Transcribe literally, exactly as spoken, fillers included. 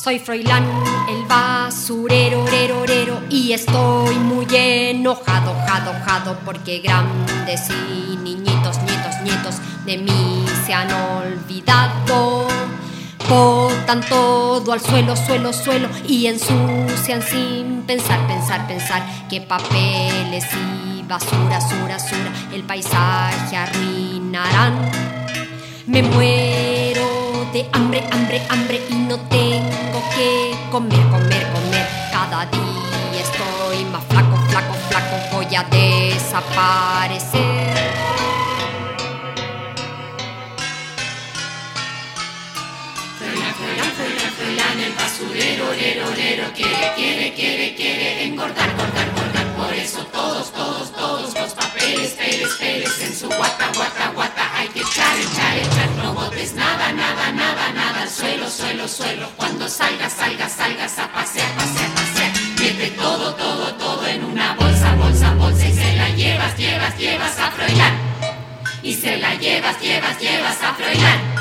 Soy Froilán, el basurero, orero, orero, y estoy muy enojado, jado, jado, porque grandes y niñitos, nietos, nietos de mí se han olvidado. Botan todo al suelo, suelo, suelo, y ensucian sin pensar, pensar, pensar, que papeles y basura, basura, basura, el paisaje arruinarán. Me muero de hambre, hambre, hambre, y no tengo que comer, comer, comer. Cada día estoy más flaco, flaco, flaco, voy a desaparecer. Froilán, Froilán, Froilán, Froilán, el basurero, orero, orero, quiere, quiere, quiere, quiere engordar, engordar, engordar. Por eso todos, todos, todos los papeles, peles, peles en su guata, guata, guata, hay que echar, echar, echar. No botes nada, nada, nada, nada al suelo, suelo, suelo. Cuando salgas, salgas, salgas a pasear, pasear, pasear. Mete todo, todo, todo en una bolsa, bolsa, bolsa, y se la llevas, llevas, llevas a Froilán. Y se la llevas, llevas, llevas a Froilán.